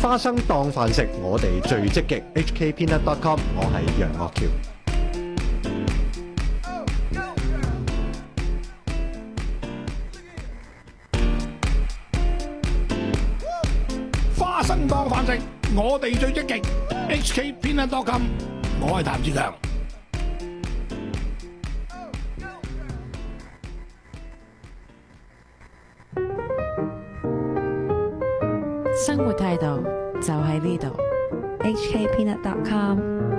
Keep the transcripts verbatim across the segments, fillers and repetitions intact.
花生當飯食，我哋最積極。H K Peanut dot com， 我係楊岳橋。 花生當飯食，我哋最積極。H K Peanut dot com， 我係譚志強。 生活態度就喺呢度。H K Peanut dot com。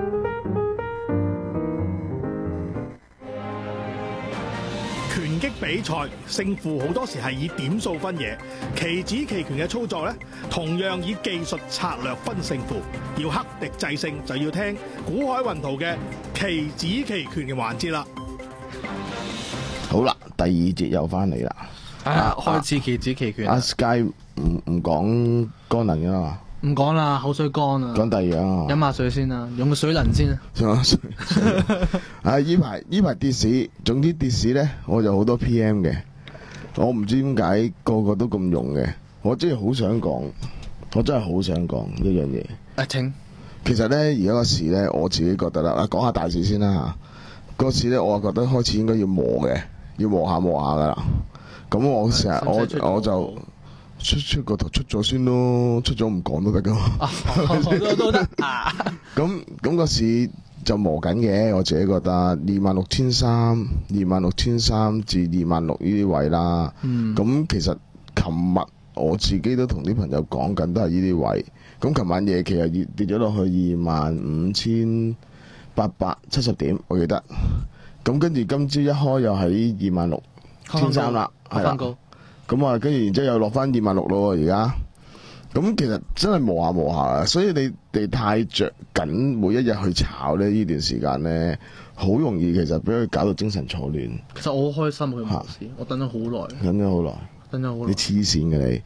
拳擊比賽勝負好多時係以點數分野，棋子棋拳嘅操作咧，同樣以技術策略分勝負。要克敵制勝，就要聽古海雲圖嘅棋子棋拳嘅環節啦。 好啦，第二節又翻嚟啦。 啊，開始棋子棋拳。 阿 Sky 唔唔講乾能噶嘛？ 唔講啦，口水乾啊。 講第二樣啊。 飲下水先啦，用個水能先啊。 飲下水。啊！依排依排跌市，總之跌市咧，我就好多 P M 嘅。我唔知點解個個都咁用嘅。我真係好想講，我真係好想講一樣嘢。 啊，請。 其實咧，而家個市咧，我自己覺得啦，啊，講下大市先啦嚇。個市咧，我覺得開始應該要磨嘅，要磨下磨下噶啦。咁我成日我我就出出個頭出咗先咯，出咗唔講都得噶嘛。 都都得啊。咁咁個市就磨緊嘅，我自己覺得二萬六千三、二萬六千三至二萬六呢啲位啦。咁、嗯、其實琴日我自己都同啲朋友講緊，都係呢啲位。咁琴晚夜期又跌跌咗落去二萬五千八百七十點，我記得。咁跟住今朝一開又喺二萬六千三啦。係啦，咁啊，跟住然之後又落翻二萬六咯，而家，咁其實真係磨下磨下啊，所以你哋太着緊每一日去炒咧，呢段時間咧，好容易其實俾佢搞到精神錯亂。 其實我好開心去磨市，我等咗好耐， 等咗好耐， 等咗好耐， 你黐線嘅你。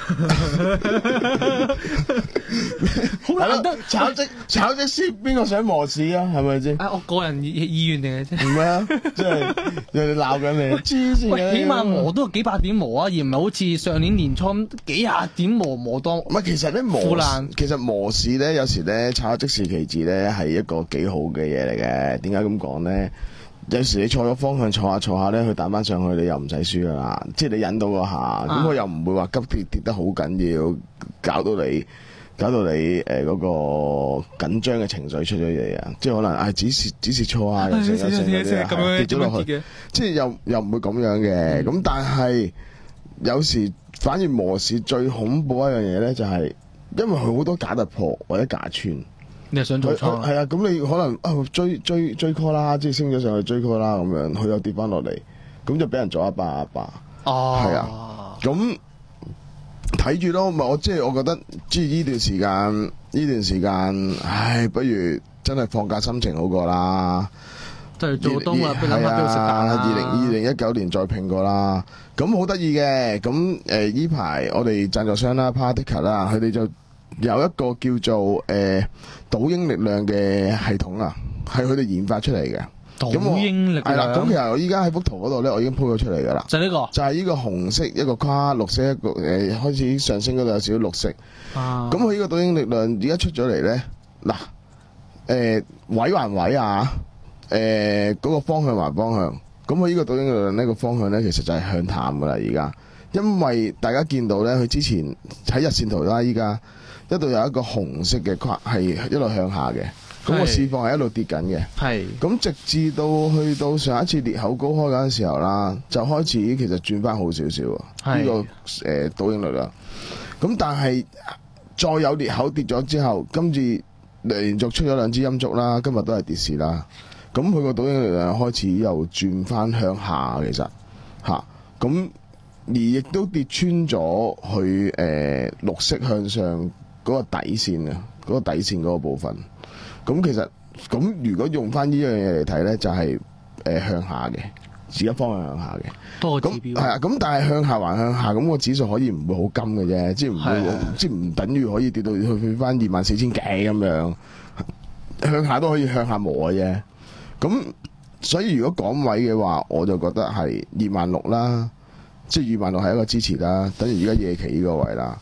好難得炒即炒即先，邊個想磨市啊？係咪先？ 啊，我個人意意願定係啫。 唔係啊，即係人哋鬧緊你，黐線嘅。 喂，起碼磨都幾百點磨啊，而唔係好似上年年初幾廿點磨磨多。 唔係，其實咧磨，其實磨市咧，有時咧炒即時期字咧係一個幾好嘅嘢嚟嘅。點解咁講咧？有時你錯咗方向，錯下錯下咧，佢彈翻上去，你又唔使輸噶啦。即係你引到嗰下，咁佢、啊、又唔會話急跌跌得好緊要，搞到你搞到你誒嗰、呃那個緊張嘅情緒出咗嘢啊！即係可能啊，指示指示錯啊，又成又成嗰啲啊，跌咗落去，即係又又唔會咁樣嘅。咁、嗯、但係有時反而磨市最恐怖一樣嘢咧，就係、是、因為佢好多假突破或者假穿。 你係想做倉？ 係啊，咁你可能啊追追追 call 啦，即係升咗上去追 call 啦，咁樣佢又跌翻落嚟，咁就俾人做一巴一巴。哦，係啊，咁睇住咯。咪我即係我覺得，即係呢段時間，呢段時間，唉，不如真係放假心情好過啦。 就係做冬啊，俾諗下邊度食飯啦。 二零二零一九年再拼過啦，咁好得意嘅。咁誒呢排我哋贊助商啦 Partica 啦，佢哋就有一個叫做誒賭鷹力量嘅系統啊，係佢哋研發出嚟嘅。 賭鷹力量係啦， 咁其實我依家喺幅圖嗰度咧，我已經鋪咗出嚟噶啦。 就係呢個，就係呢個紅色一個跨，綠色一個誒開始上升嗰度有少少綠色。啊，咁佢呢個賭鷹力量而家出咗嚟咧，嗱誒位還位啊，誒嗰個方向還方向。咁佢呢個賭鷹力量呢個方向咧，其實就係向淡噶啦而家，因為大家見到咧，佢之前喺日線圖啦，依家。一度有一個紅色嘅框係一路向下嘅，咁個市況係一路跌緊嘅。係，咁直至到去到上一次裂口高開嗰陣時候啦，就開始其實轉翻好少少啊。呢、這個誒倒影率啦，咁但係再有裂口跌咗之後，今次連續出咗兩支陰燭啦，今日都係跌市啦。咁佢個倒影率開始又轉翻向下，其實嚇咁而亦都跌穿咗佢誒綠色向上嗰個底線啊，嗰、嗰個底線嗰個部分，咁其實咁如果用翻呢樣嘢嚟睇咧，就係、係、誒、呃、向下嘅，指一方向向下嘅。 多個指標。係啊， 咁但係向下還向下，咁個指數可以唔會好金嘅啫，即係唔會，即係唔等於可以跌到去去翻二萬四千幾咁樣，向下都可以向下磨嘅啫。咁所以如果講位嘅話，我就覺得係二萬六啦，即係二萬六係一個支持啦，等於而家夜期呢個位啦。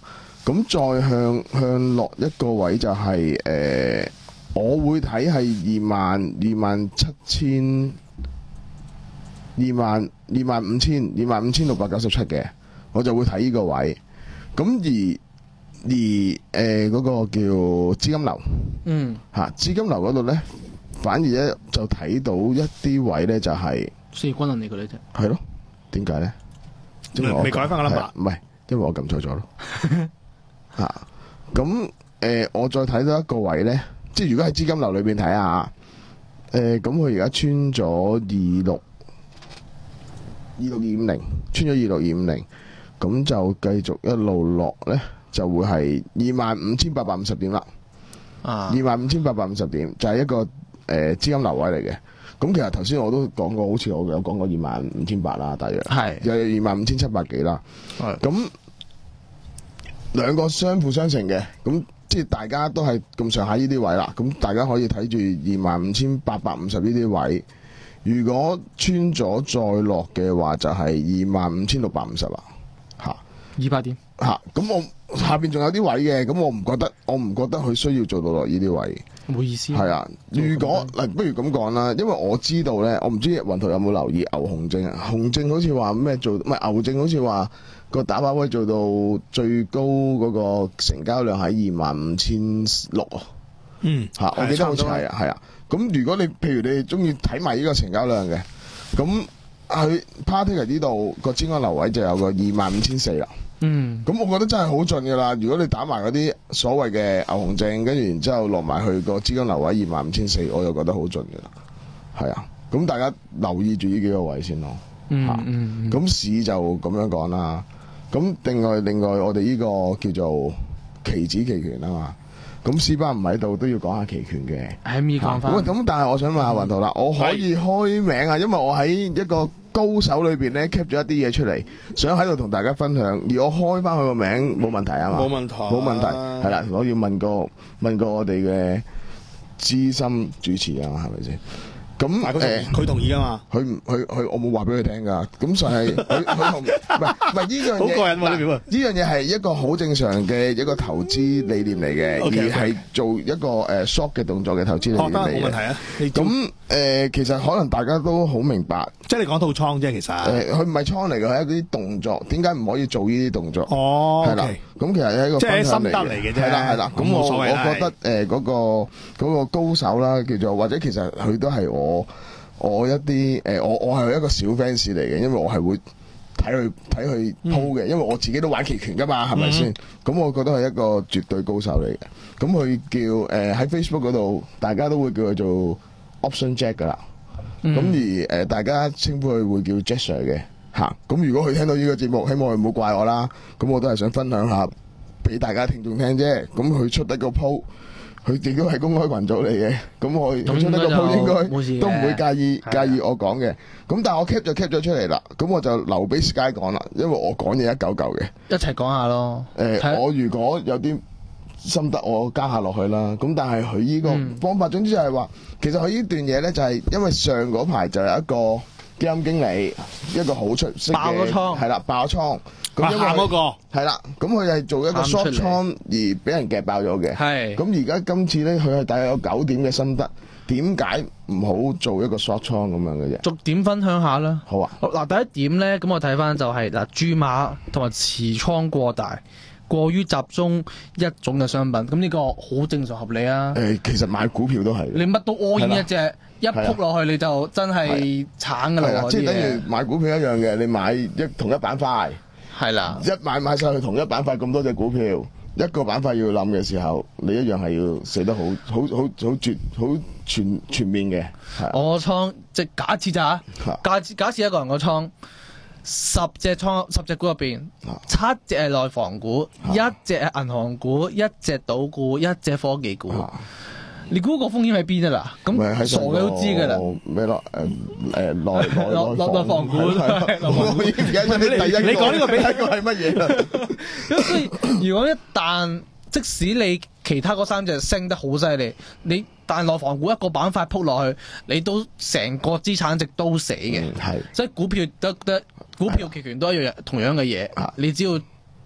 咁再向向落一個位就係、呃、我會睇係二萬二萬七千二萬二萬五千二萬五千六百九十七嘅，我就會睇呢個位。咁而而誒嗰、呃那個叫資金流， 嗯嚇資金流嗰度咧，反而咧就睇到一啲位咧就係四軍人嚟嘅呢啫。 係咯，點解咧？因為我未改翻個 number， 唔係因為我撳錯咗咯。嚇咁誒，我再睇到一個位咧，即係如果喺資金流裏邊睇下，誒咁佢而家穿咗二六二六二五零，穿咗二六二五零，咁就繼續一路落咧，就會係二萬五千八百五十點啦。 啊， 二萬五千八百五十點就係、是、一個誒、呃、資金流位嚟嘅。咁其實頭先我都講過，好似我有講過二萬五千八啦，大約係有二萬五千七百幾啦。 係咁兩個相輔相成嘅，咁即係大家都係咁上下呢啲位啦。咁大家可以睇住二萬五千八百五十呢啲位。如果穿咗再落嘅話，就係二萬五千六百五十啦。嚇， 二百點嚇，咁我下邊仲有啲位嘅，咁我唔覺得，我唔覺得佢需要做到落呢啲位。 冇意思。 係啊，如果嗱，不如咁講啦，因為我知道咧，我唔知雲圖有冇留意牛熊證啊？熊證好似話咩做，唔係牛證好似話個打靶位做到最高嗰個成交量喺二萬五千六啊。 嗯， 嚇，我記得好似係啊，係啊。咁如果你譬如你中意睇埋呢個成交量嘅，咁佢 party 嚟呢度個資金流位就有個二萬五千四啦。 嗯， 咁我覺得真係好盡㗎啦！如果你打埋嗰啲所謂嘅牛熊證，跟住然之後落埋去個資金流位二萬五千四，我又覺得好盡㗎啦。係啊，咁大家留意住呢幾個位先咯。 嗯嚇嗯， 咁市就咁樣講啦。咁另外另外我哋呢個叫做期指期權啊嘛。咁C班唔喺度都要講下期權嘅。 喺咪講翻。 喂，咁但係我想問下雲圖啦，我可以開名啊，因為我喺一個高手裏邊咧 cap 咗一啲嘢出嚟，想喺度同大家分享。而我開翻佢個名冇問題啊嘛？ 冇問題， 冇問題。係啦，我要問過問過我哋嘅資深主持啊嘛，係咪先？咁誒， 佢同意噶嘛？ 佢唔佢佢我冇話俾佢聽㗎。咁就係佢佢同唔係唔係呢樣嘢。 好過癮喎呢邊喎！ 呢樣嘢係一個好正常嘅一個投資理念嚟嘅， Okay, 而係做一個誒 short 嘅動作嘅投資理念嚟嘅。 覺得冇問題啊！你咁誒、呃，其實可能大家都好明白， 即係你講套倉啫，其實誒，佢唔係倉嚟嘅，係一啲動作。點解唔可以做呢啲動作？ 哦， 係啦，咁其實係一個即係分享心得嚟嘅啫。 係啦係啦，咁我我冇所謂啦覺得誒嗰、個嗰、個高手啦，叫做或者其實佢都係我我一啲誒、呃，我我係一個小 fans 嚟嘅，因為我係會睇佢睇佢鋪嘅，因為我自己都玩期權噶嘛，係咪先？咁我覺得係一個絕對高手嚟嘅。咁佢叫誒喺、呃、Facebook 嗰度，大家都會叫佢做 Option Jack 噶啦。咁、 嗯、 而誒、呃、大家稱呼佢會叫 Jack Sir 嘅嚇。咁如果佢聽到呢個節目，希望佢唔好怪我啦。咁我都係想分享下俾大家聽眾聽啫。咁佢出得個鋪。佢亦都係公開群組嚟嘅，咁我佢出得個鋪應該都唔會介意介意我講嘅。咁但係我 cap 就 cap 咗出嚟啦，咁我就留俾 Sky 講啦，因為我講嘢一嚿嚿嘅。 一齊講下咯。 誒、呃，我如果有啲心得，我加下落去啦。咁但係佢呢個方法，嗯、總之就係話，其實佢呢段嘢咧就係因為上嗰排就有一個基金經理，一個好出色嘅爆咗倉， 係啦，爆咗倉。咁因為嗰個係啦，咁佢係做一個 short 倉而俾人夾爆咗嘅。係。咁而家今次咧，佢係大約有九點嘅心得，點解唔好做一個 short 倉咁樣嘅啫？ 逐點分享下啦。 好啊。 嗱，第一點咧，咁我睇翻就係、是、嗱，注碼同埋持倉過大，過於集中一種嘅商品，咁呢個好正常合理啊。 誒、呃，其實買股票都係。你乜都 all in 一隻，一撲落去你就真係慘㗎啦。 即係等於買股票一樣嘅，你買一同一板塊。係啦，一買買晒去同一板塊咁多隻股票，一個板塊要冧嘅時候，你一樣係要死得好好好好絕好全全面嘅。 我倉即係假設咋嚇？假設假設一個人個倉十隻倉十隻股入邊，七隻係內房股，一隻係銀行股，一隻賭股，一隻科技股。你估個風險喺邊啊？啦，咁傻嘅都知㗎啦。 咩咯？誒誒內內內內房股。 我而家睇第一個， 你講呢個比第一個係乜嘢啦？ 咁所以如果一旦即使你其他嗰三隻升得好犀利，你但內房股一個板塊撲落去，你都成個資產值都死嘅。係、嗯，所以股票得得股票期權都一樣同樣嘅嘢。你只要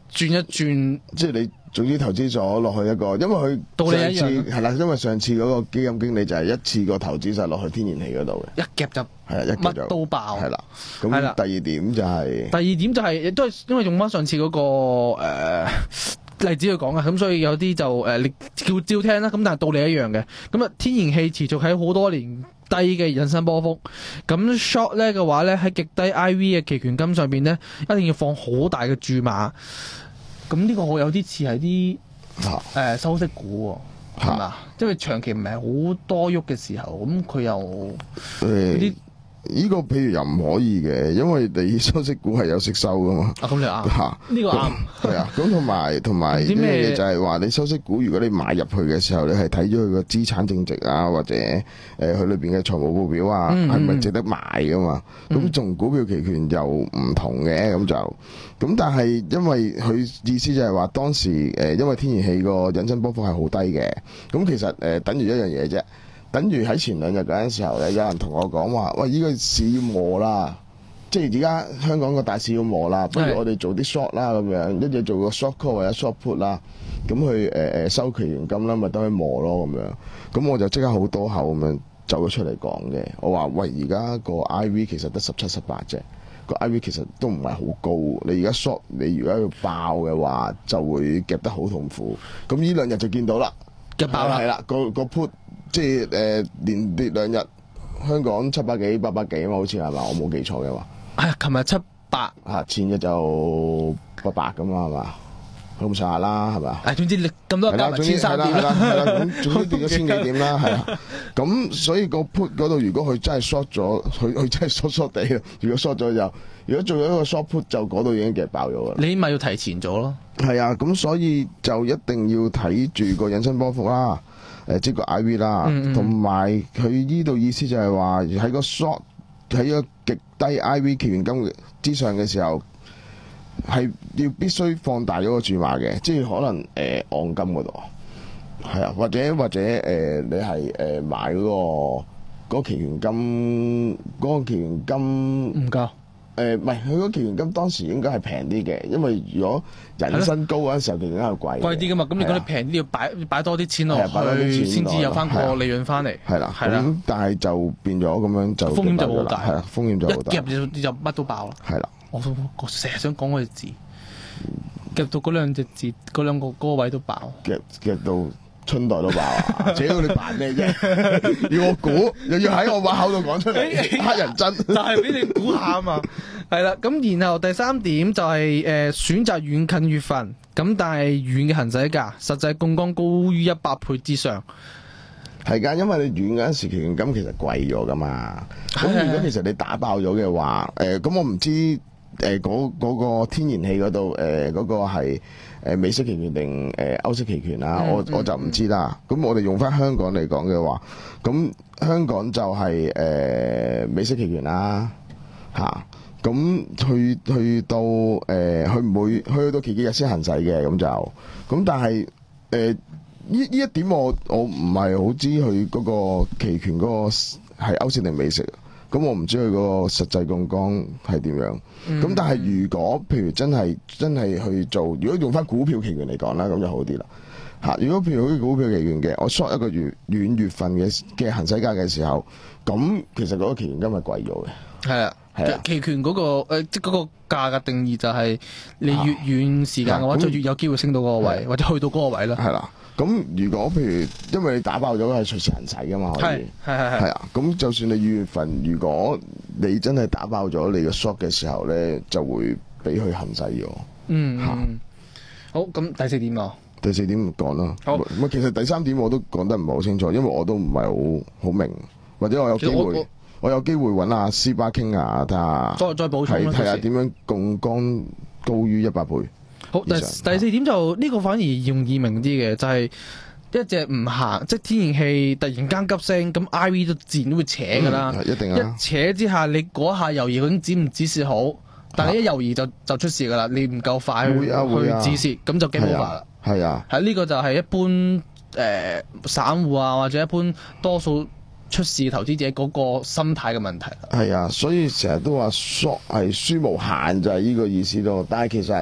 轉一轉， 即係你總之投資咗落去一個，因為佢道理一樣上次係啦，因為上次嗰個基金經理就係一次過投資晒落去天然氣嗰度嘅， 一夾就係啊，一夾就乜都爆。 係啦。 係啦咁第二點就係、 第二點就係、亦都係因為用翻上次嗰、個、呃、例子去講啊，咁所以有啲就誒、呃、你照照聽啦。咁但係道理一樣嘅。咁啊，天然氣持續喺好多年低嘅引伸波幅，咁 short 咧嘅話咧喺極低 I V 嘅期權金上邊咧，一定要放好大嘅注碼。咁呢個我有啲似係啲誒收息股喎，係嘛？因為長期唔係好多喐嘅時候，咁佢又誒啲呢個譬如又唔可以嘅，因為你收息股係有息收噶嘛。 啊，咁你啱， 嚇呢個啱。 係啊，咁同埋同埋呢樣唔知咩嘢就係話，你收息股如果你買入去嘅時候，你係睇咗佢個資產淨值啊，或者誒佢裏邊嘅財務報表啊， 嗯係咪值得買噶嘛？咁同股票期權又唔同嘅，咁就咁，但係因為佢意思就係話當時誒，因為天然氣個引伸波幅係好低嘅，咁其實誒等於一樣嘢啫。等於喺前兩日嗰陣時候咧，有人同我講話：喂，呢個市要磨啦，即係而家香港個大市要磨啦，不如我哋做啲 short 啦咁樣，一隻做個 short call 或者 short put 啦，咁去誒誒收期權金啦，咪等佢磨咯咁樣。咁我就即刻好多口咁樣走咗出嚟講嘅。我話：喂，而家個 I V 其實得十七十八啫，個 I V 其實都唔係好高。你而家 short，你如果要爆嘅話，就會夾得好痛苦。咁呢兩日就見到啦， 夾爆啦， 係啦，個個 put。即係誒、呃、連跌兩日，香港七百幾八百幾啊嘛，好似係嘛？我冇記錯嘅話， 係啊，琴日七百嚇，前日就八百咁嘛，係嘛？咁上下啦，係嘛？ 誒，總之你咁多加埋千三點係啦，係啦， 啦， 咁總之跌咗千幾點啦，係啊。咁所以個 put 嗰度，如果佢真係 short 咗，佢佢真係 short short 地。如果 short 咗就，如果做咗一個 short put，就嗰度已經夾爆咗㗎啦。 你咪要提前咗咯。 係啊，咁所以就一定要睇住個引伸波幅啦。誒即個 I V 啦，同埋佢呢度意思就係話喺個 short 喺個極低 I V 期權金之上嘅時候，係要必須放大咗個注碼嘅，即係可能誒、呃、按金嗰度，係啊，或者或者誒、呃、你係誒、呃、買嗰、嗰個嗰個期權金嗰、嗰個期權金唔夠。 誒唔係，佢嗰期權金當時應該係平啲嘅，因為如果引伸高嗰陣時候，期權金係貴貴啲噶嘛。咁你講你平啲，要擺擺多啲錢落去，先至有翻個利潤翻嚟。 係啦， 係啦。 咁但係就變咗咁樣就風險就好大， 係啦，風險就好大。 一夾就就乜都爆啦。 係啦， 我都我成日想講嗰隻字，夾到嗰兩隻字，嗰兩個嗰個位都爆。 夾夾到春袋都爆啊！屌你扮咩啫？要我估，又要喺我把口度講出嚟，黑人憎。 就係俾你估下啊嘛。係啦，咁然後第三點就係、是、誒、呃、選擇遠近月份，咁但係遠嘅行使價，實際槓桿高於一百倍之上。 係㗎，因為你遠嗰陣時期權金其實貴咗㗎嘛。咁如果其實你打爆咗嘅話，誒、呃、咁我唔知誒嗰嗰個天然氣嗰度誒嗰個係誒美式期權定誒歐式期權啦，我我就唔知啦。咁我哋用翻香港嚟講嘅話，咁香港就係、是、誒、呃、美式期權啦，嚇、啊。咁去去到誒，佢唔會去到期幾日先行使嘅，咁就咁。但係誒呢呢一點我我唔係好知佢嗰個期權嗰個係歐式定美式，咁我唔知佢嗰個實際槓桿係點樣。咁、嗯、但係如果譬如真係真係去做，如果用翻股票期權嚟講啦，咁就好啲啦嚇。如果譬如好似股票期權嘅，我 short 一個月遠月份嘅嘅行使價嘅時候，咁其實嗰個期權金係貴咗嘅。 係啊。期權嗰、那個誒、呃，即係嗰個價嘅定義就係你越遠時間嘅話，啊、就越有機會升到嗰個位，或者去到嗰個位啦。係啦，咁如果譬如因為你打爆咗係隨時行使㗎嘛，可以係係係。 係啊，咁就算你二月份，如果你真係打爆咗你嘅 short 嘅時候咧，就會俾佢行使咗。嗯，啊、 好，咁第四點啊。 第四點講啦。好，唔其實第三點我都講得唔係好清楚，因為我都唔係好好明，或者我有機會。我有機會揾阿斯巴傾下，睇下再再補充啦。 睇下點樣槓桿高於一百倍。 好，第第四點就呢、這個反而容易明啲嘅，就係、是、一隻唔行，即係天然氣突然間急升，咁 I V 都自然都會扯㗎啦、 嗯。一定啊！ 一扯之下，你嗰下猶豫究竟止唔止蝕好？但係一猶豫就就出事㗎啦，你唔夠快去、啊啊、去止蝕，咁就 game over 啦。 係啊， 係呢、這個就係一般誒、呃、散戶啊，或者一般多數出事投資者嗰個心態嘅問題。 係啊，所以成日都話 short 係輸無限就係、是、呢個意思咯。但係其實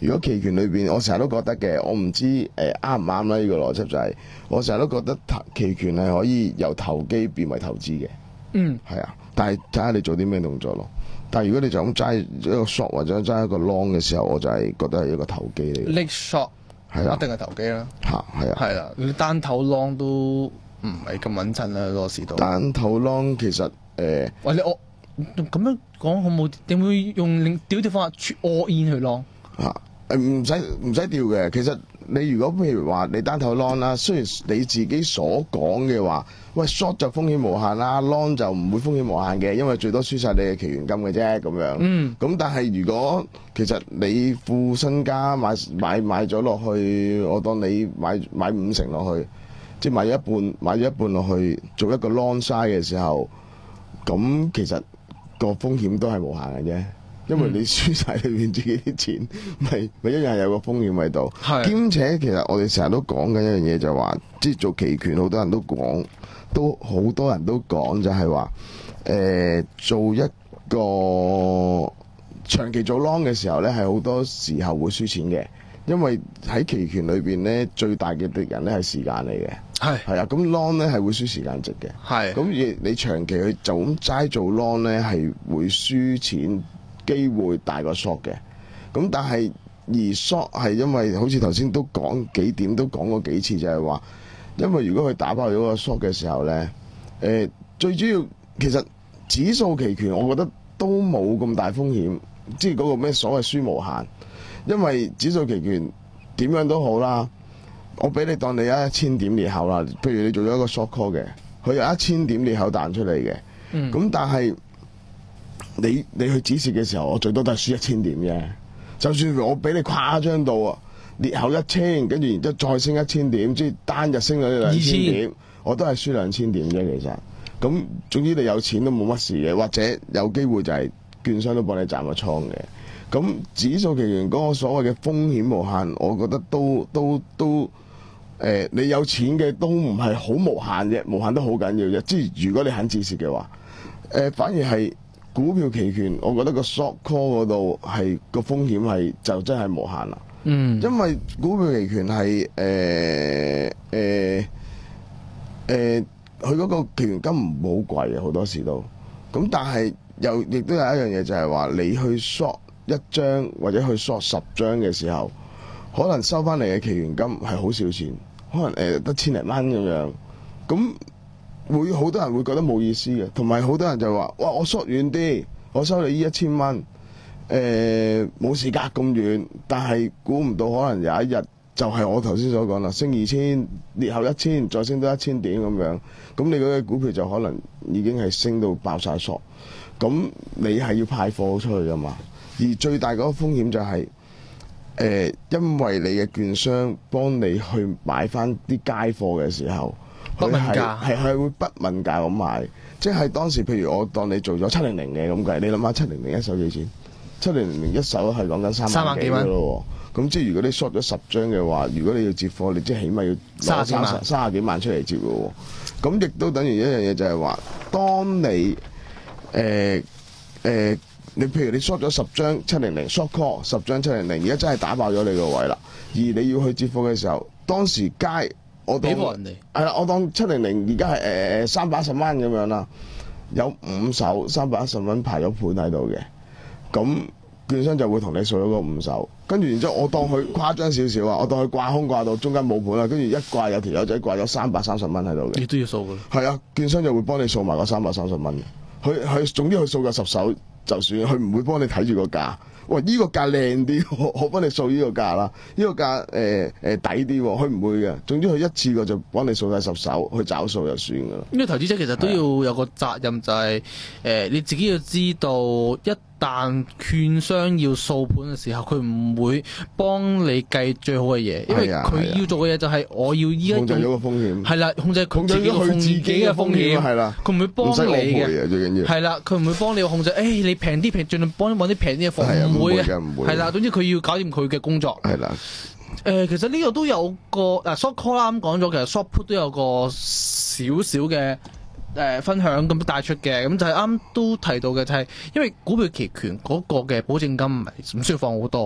如果期權裏邊，我成日都覺得嘅，我唔知誒啱唔啱啦。呢個邏輯就係、是，我成日都覺得期權係可以由投機變為投資嘅。 嗯， 係啊，但係睇下你做啲咩動作咯。但係如果你就咁齋一個 short 或者齋一個 long 嘅時候，我就係覺得係一個投機嚟嘅。 Leg short 係啊， 一定係投機啦。 嚇係啊， 係啦，你單頭 long 都唔係咁穩陣啦，嗰個市道。 單頭 long 其實誒， 喂你我咁樣講好冇？點會用另屌啲方法 all in 去 long？ 嚇誒唔使唔使調嘅。其實你如果譬如話你單頭 long 啦，雖然你自己所講嘅話，喂 short 就風險無限啦 ，long 就唔會風險無限嘅，因為最多輸晒你嘅期權金嘅啫咁樣。 嗯。 咁但係如果其實你副身家買買買咗落去，我當你買買五成落去，即係買咗一半買咗一半落去做一個 long side 嘅時候，咁其實個風險都係無限嘅啫。因為你輸晒裏面自己啲錢，咪咪一樣係有個風險喺度。 係。兼且其實我哋成日都講緊一樣嘢，就係話，即係做期權，好多人都講，都好多人都講就係話，誒做一個長期做 long 嘅時候呢，係好多時候會輸錢嘅，因為喺期權裏邊呢，最大嘅敵人呢係時間嚟嘅。 係係啊，咁 long 呢係會輸時間值嘅。 係。 咁而你長期去就咁齋做 long 呢，係會輸錢。機會大過 short 嘅，咁但係而 short 係因為好似頭先都講幾點都講過幾次，就係話，因為如果佢打爆咗個 short 嘅時候呢，誒、呃、最主要其實指數期權我覺得都冇咁大風險，即係嗰個咩所謂輸無限，因為指數期權點樣都好啦，我俾你當你有一千點裂口啦，譬如你做咗一個 short call 嘅，佢有一千點裂口彈出嚟嘅，咁、嗯、但係。你你去止蝕嘅時候，我最多都係輸一千點啫。就算我俾你誇張到啊，裂口一千，跟住然之後再升一千點，即係單日升咗兩千點，我都係輸兩千點啫。其實，咁總之你有錢都冇乜事嘅，或者有機會就係券商都幫你斬個倉嘅。咁指數期權嗰個所謂嘅風險無限，我覺得都都都誒、呃，你有錢嘅都唔係好無限嘅，無限都好緊要啫。即係如果你肯止蝕嘅話，誒、呃、反而係。股票期權，我覺得個 short call 嗰度係個風險係就真係無限啦。嗯，因為股票期權係誒誒誒，佢嗰個期權金唔好貴嘅，好多時都。咁但係又亦都有一樣嘢就係話，你去 short 一張或者去 short 十張嘅時候，可能收翻嚟嘅期權金係好少錢，可能誒得千零蚊咁樣。咁會好多人會覺得冇意思嘅，同埋好多人就話：哇！我縮遠啲，我收你呢一千蚊，誒冇時隔咁遠，但係估唔到可能有一日就係我頭先所講啦，升二千，裂後一千，再升多一千點咁樣，咁你嗰個股票就可能已經係升到爆晒縮，咁你係要派貨出去㗎嘛？而最大嗰個風險就係、是、誒、呃，因為你嘅券商幫你去買翻啲街貨嘅時候。 不問價係係會不問價咁賣，即係當時譬如我當你做咗七零零嘅咁計，你諗下七零零一手幾錢？七零零一手係講緊三萬幾嘅咯喎，咁即係如果你 short 咗十張嘅話，如果你要接貨，你即係起碼要攞三十三十幾萬出嚟接嘅喎，咁亦都等於一樣嘢就係話，當你誒誒、呃呃、你譬如你 short 咗十張七零零 short call 十張七零零，而家真係打爆咗你個位啦，而你要去接貨嘅時候，當時街。我當係啦，我當七零零而家係誒誒三百一十蚊咁樣啦，有五手三百一十蚊排咗盤喺度嘅，咁券商就會同你掃咗嗰五手，跟住然之後我當佢誇張少少啊，我當佢掛空掛到中間冇盤啦，跟住一掛有條友仔掛咗三百三十蚊喺度嘅， 你都要掃㗎。係啊，券商就會幫你掃埋嗰三百三十蚊，佢佢總之佢掃夠十手就算，佢唔會幫你睇住個價。喂，呢、這個價靚啲，我我幫你掃呢個價啦。呢、這個價誒誒抵啲，佢唔會嘅。總之佢一次過就幫你掃晒十手，去找數就算㗎啦。 呢個投資者其實都要有個責任，就係、是、誒、呃、你自己要知道，一旦券商要掃盤嘅時候，佢唔會幫你計最好嘅嘢，因為佢要做嘅嘢就係我要依家控制咗個風險。係啦，控制佢自己佢自己嘅風險係啦，佢唔會幫你嘅。 最緊要係啦，佢唔會幫你控制。誒、哎，你平啲平，盡量幫你揾啲平啲嘅貨，唔會嘅，唔會。係啦，總之佢要搞掂佢嘅工作。 係啦。 誒、呃，其實呢個都有個嗱 short call 啦，咁講咗，其實 short put 都有個少少嘅誒分享咁帶出嘅，咁就係啱都提到嘅，就係因為股票期權嗰個嘅保證金唔係唔需要放好多，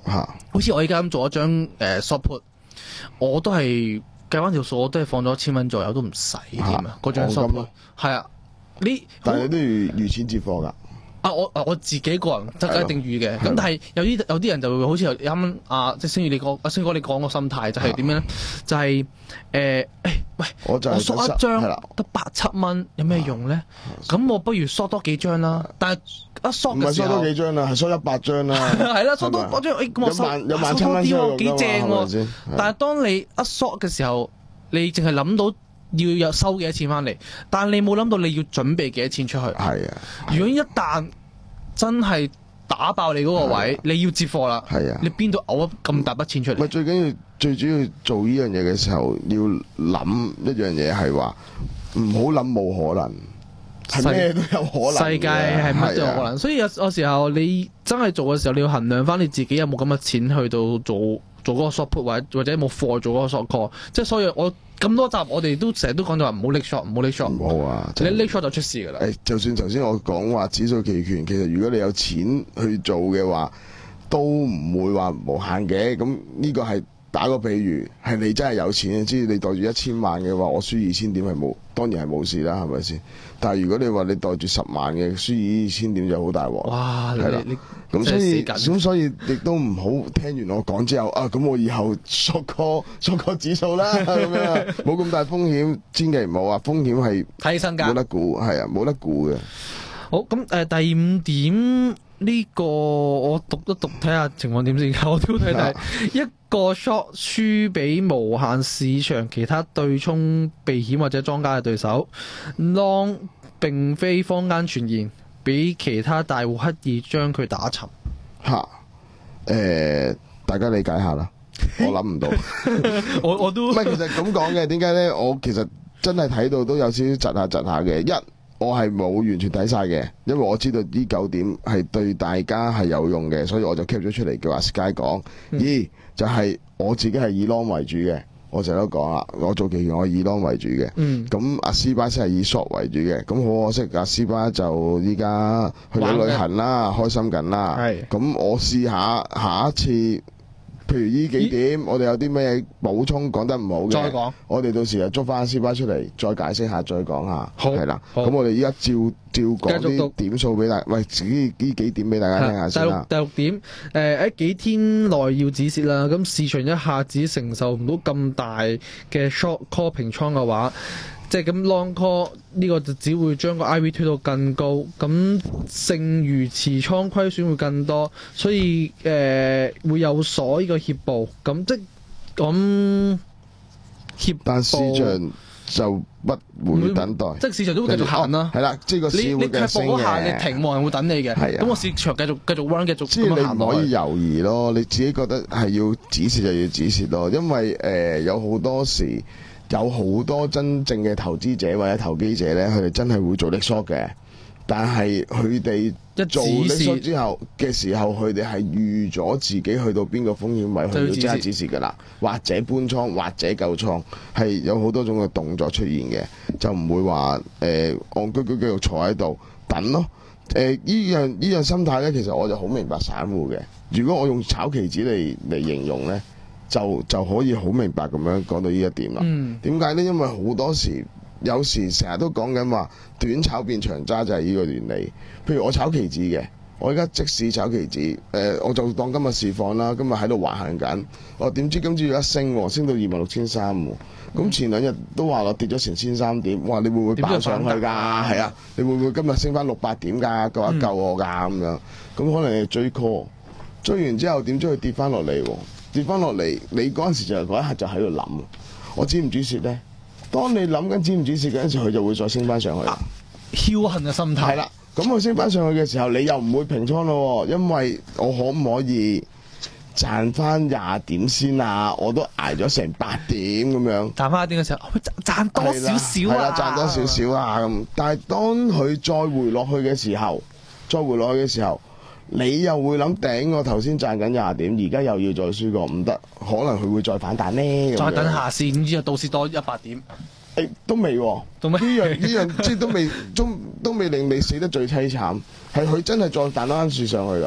嚇， 好似我而家咁做一張誒 short put，我都係計翻條數，我都係放咗一千蚊左右，都唔使添啊！嗰張 short put 係啊，你但係你都要預錢接貨㗎。 啊！我我自己個人就一定預嘅，咁但係有啲有啲人就會好似啱啱啊，即係星宇你講，阿星哥你講個心態就係點樣咧？就係誒誒，喂， 我就係我 short 一張得八七蚊，有咩用咧？咁我不如 short 多幾張啦。但係一 short 唔係嘅時 short 候， 多幾張啦，係 short 一百張啦。 係啦，short 多係咪多張，誒咁我有萬 short 有萬七 short 多蚊啲喎， 先有用㗎嘛幾正係咪先喎！但係當你一 short 嘅時候，你淨係諗到要有收幾多錢翻嚟，但係你冇諗到你要準備幾多錢出去。 係啊， 如果一旦真係打爆你嗰個位，你要接貨啦。 係啊你邊度嘔咁大筆錢出嚟？ 咪最緊要最主要做呢樣嘢嘅時候，要諗一樣嘢係話唔好諗冇可能，係咩都有可能嘅。 世界係乜都有可能， 係啊所以有有時候你真係做嘅時候，你要衡量翻你自己有冇咁嘅錢去到做做嗰個 short put 或者或者冇貨做嗰個 short call。即係所以我咁多集我哋都成日都講就話唔好 lick short，唔好 lick short。 唔好啊！ 你 lick short 就出事㗎啦。 誒，就算頭先我講話指數期權，其實如果你有錢去做嘅話，都唔會話無限嘅。咁呢個係打個比喻，係你真係有錢，即係你袋住一千萬嘅話，我輸二千點係冇，當然係冇事啦，係咪先？但係如果你話你袋住十萬嘅，輸二千點就好大鑊。 哇！ 係啦你你咁所以真係死緊咁所以亦都唔好聽完我講之後啊，咁我以後 short call short call 指數啦，咁樣冇咁大風險，千祈唔好啊！風險係睇身價冇得估，係啊，冇得估嘅。 好咁誒、呃，第五點呢、個我讀一讀睇下情況點先。我都睇睇一個 short 輸俾無限市場其他對沖避險或者莊家嘅對手 ，long 並非坊間傳言，俾其他大戶刻意將佢打沉。 吓，誒、大家理解下啦，我諗唔到。 我我都唔係，其實咁講嘅，點解咧？我其實真係睇到都有少少窒下窒下嘅。一，我係冇完全睇晒嘅，因為我知道呢九點係對大家係有用嘅，所以我就 keep 咗出嚟叫阿 Sky 講。 嗯二就係、我自己係以 long 為主嘅，我成日都講啦，我做期權我以 long 為主嘅。 嗯咁阿斯巴先係以 short 為主嘅，咁好可惜阿斯巴就依家去咗旅行啦，開心緊啦。 係咁我試下下一次，譬如呢幾點，我哋有啲咩補充講得唔好嘅， 再講我哋到時就捉翻阿斯巴出嚟，再解釋下，再講下， 好係啦。 好咁我哋依家照照講繼續讀啲點數俾大，喂，自己呢幾點俾大家聽下第六先啦。 第六點，誒、喺幾天內要止蝕啦。咁市場一下子承受唔到咁大嘅 short call 平倉嘅話，即係咁 long call 呢個就只會將個 I V 推到更高，咁剩餘持倉虧損會更多，所以誒、會有所呢個協報。咁即咁協但市報， 場就不會等待， 即係市場都會繼續行啦。 係啦，即係個你你市會繼續卻升步嗰下，你嘅。 停冇人會等你嘅。 係啊咁個市場繼續繼續 run，繼續即係你咁樣行落去唔可以猶豫咯，你自己覺得係要止蝕就要止蝕咯，因為誒、呃有好多時有好多真正嘅投資者或者投機者呢，佢哋真係會做 lick short 嘅，但係佢哋一做止 lick short 蝕之後嘅時候，佢哋係預咗自己去到邊個風險位， 就要止蝕佢要即刻止蝕㗎啦，或者搬倉，或者救倉，係有好多種嘅動作出現嘅，就唔會話誒戇居居繼續坐喺度等咯。誒依樣依樣心態咧，其實我就好明白散戶嘅。如果我用炒期指嚟嚟形容咧，就就可以好明白咁樣講到呢一點啦。 嗯點解呢？因為好多時有時成日都講緊話短炒變長揸就係呢個原理。譬如我炒期指嘅，我而家即使炒期指，誒、我就當今日市況啦，今日喺度橫行緊，我點知今朝要一升喎，升到二萬六千三喎。咁前兩日都話我跌咗成千三點，哇！你會唔會爆上去㗎？係啊，你會唔會今日升翻六百點㗎？救一救我㗎咁樣。咁可能你追 call，追完之後點知佢跌翻落嚟喎？跌翻落嚟，你嗰陣時就嗰一刻就喺度諗，我止唔止蝕呢？當你諗緊止唔止蝕嗰陣時，佢就會再升翻上去。 僥倖嘅心態。 係啦，咁佢升翻上去嘅時候，你又唔會平倉咯喎，因為我可唔可以賺翻廿點先啊？我都捱咗成八點咁樣。 賺翻一點嘅時候，喂賺賺多少少係啦， 啊？ 賺多少少啊咁。但係當佢再回落去嘅時候，再回落去嘅時候，你又會諗頂我頭先賺緊廿點，而家又要再輸過，唔得，可能佢會再反彈呢。咁樣再等下先，點知啊到時多一百點， 誒都未喎， 做咩？ 呢樣呢樣即係都未，都都未令你死得最凄慘，係佢真係再彈翻樹上去啦。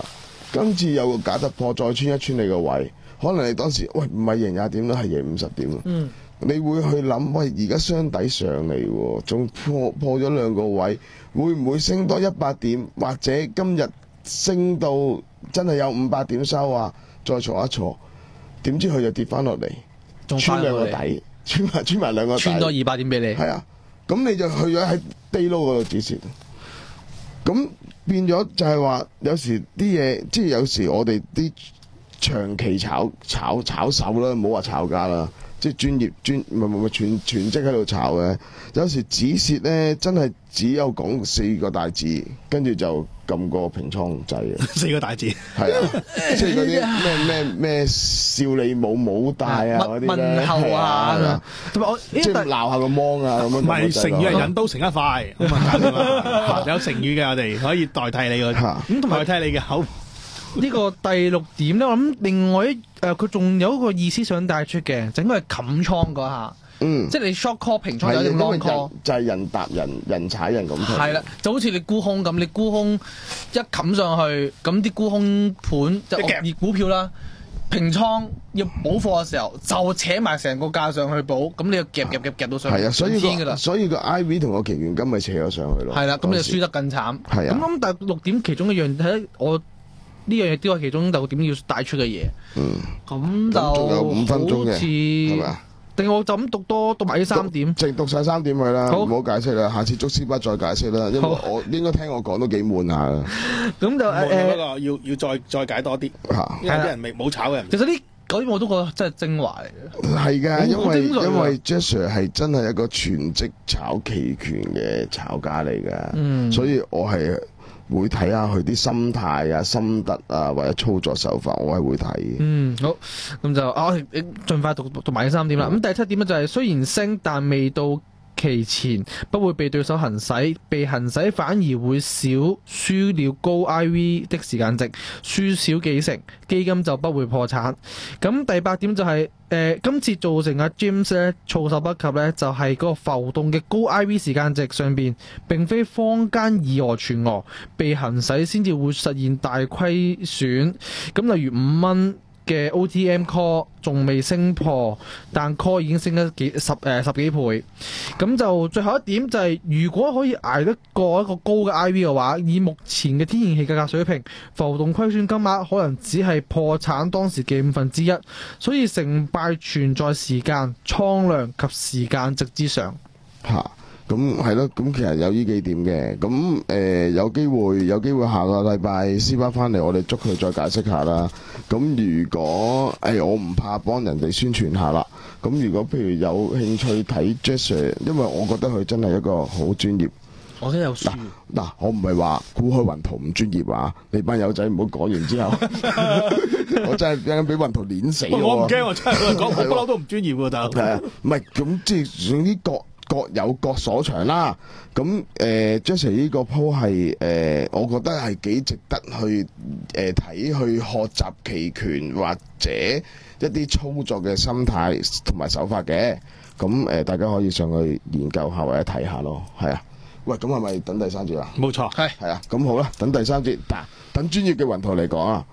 今次有個假突破，再穿一穿你個位，可能你當時喂唔係贏廿點啦，係贏五十點。 嗯， 你會去諗喂，而家雙底上嚟喎，仲破破咗兩個位，會唔會升多一百點？或者今日升到真係有五百點收啊？再坐一坐，點知佢就跌翻落嚟，穿兩個底，穿埋穿埋兩個底， 穿多二百點俾你。 係啊，咁你就去咗喺低撈嗰度止蝕。咁變咗就係話，有時啲嘢，即係有時我哋啲長期炒炒炒手啦，唔好話炒家啦，即係專業專唔係唔係全全職喺度炒嘅。有時止蝕咧，真係只有講四個大字，跟住就撳個平倉掣啊！ 四個大字係啊，即係嗰啲咩咩咩笑你冇冇帶啊嗰啲咧， 問候啊，同埋我即係鬧下個芒啊咁樣。 唔係成語係引刀成一快，咁啊搞掂啦！有成語嘅我哋可以代替你個，咁同埋代替你嘅口。 呢個第六點咧，我諗另外一誒佢仲有一個意思想帶出嘅，就應該係冚倉嗰下。 嗯， 即係你 short call 平倉有啲係因為 long call， 人就係人搭人，人踩人咁。 係啦，就好似你沽空咁，你沽空一冚上去，咁啲沽空盤就夾熱股票啦，平倉要補貨嘅時候就扯埋成個價上去補，咁你就夾夾夾夾到上係啊，所以天㗎啦。 個所以個 I V 同個期權金咪扯咗上去咯。 係啦，咁你就輸得得更慘。 係啊咁咁但係六點其中一樣喺我呢樣嘢都係其中六點要帶出嘅嘢。 嗯， 咁就咁仲有五分鐘嘅好似係咪啊？ 定我就咁讀多讀埋呢三點。 淨讀晒三點去啦， 好唔好解釋啦。下次捉絲筆再解釋啦，因為好我應該聽我講都幾悶下啦。 咁就冇不誒， 過要要再再解多啲， 嚇因為啲人未冇炒嘅人。 其實呢嗰啲我都覺得真係精華嚟嘅。 係㗎，因為好精彩啊因為 Jasper 係真係一個全職炒期權嘅炒家嚟㗎， 嗯所以我係會睇下佢啲心態啊、心得啊或者操作手法，我係會睇嘅。 嗯，好，咁就啊，我哋盡快讀讀埋呢三點啦。咁、第七點咧就係雖然升，但未到期前不會被對手行使，被行使反而會少輸了高 I V 的時間值，輸少幾成，基金就不會破產。咁第八點就係、呃、今次造成阿 James 咧措手不及咧，就係、是、嗰個浮動嘅高 I V 時間值上邊，並非坊間以訛傳訛，被行使先至會實現大虧損。咁例如五蚊嘅 O T M call 仲未升破，但 call 已經升咗幾十誒、呃、十幾倍。咁就最後一點就係、是，如果可以捱得過一個高嘅 I V 嘅話，以目前嘅天然氣價格水平，浮動虧損金額可能只係破產當時嘅五分之一。所以成敗存在時間、倉量及時間值之上。 嚇，咁係咯，咁其實有呢幾點嘅，咁誒、呃、有機會有機會下個禮拜斯巴翻嚟，我哋捉佢再解釋下啦。咁如果誒、哎、我唔怕幫人哋宣傳下啦，咁如果譬如有興趣睇 Jasper，因為我覺得佢真係一個好專業。 我都有輸。 嗱，我唔係話沽開雲圖唔專業啊！你班友仔唔好講完之後，我真係俾雲圖碾死我。 我唔驚，我真係講，我不嬲都唔專業喎，但係啊，唔係咁即係總之各各有各所長啦。咁誒 Jasper 呢個鋪係誒，我覺得係幾值得去誒睇、去學習期權或者一啲操作嘅心態同埋手法嘅。咁誒、呃，大家可以上去研究下或者睇下咯。係啊。喂，咁係咪等第三節啊？ 冇錯， 係係啊，咁好啦，等第三節，嗱，等專業嘅雲圖嚟講啊。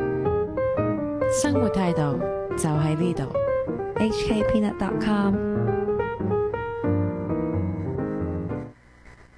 生活態度就喺呢度。H K Peanut dot com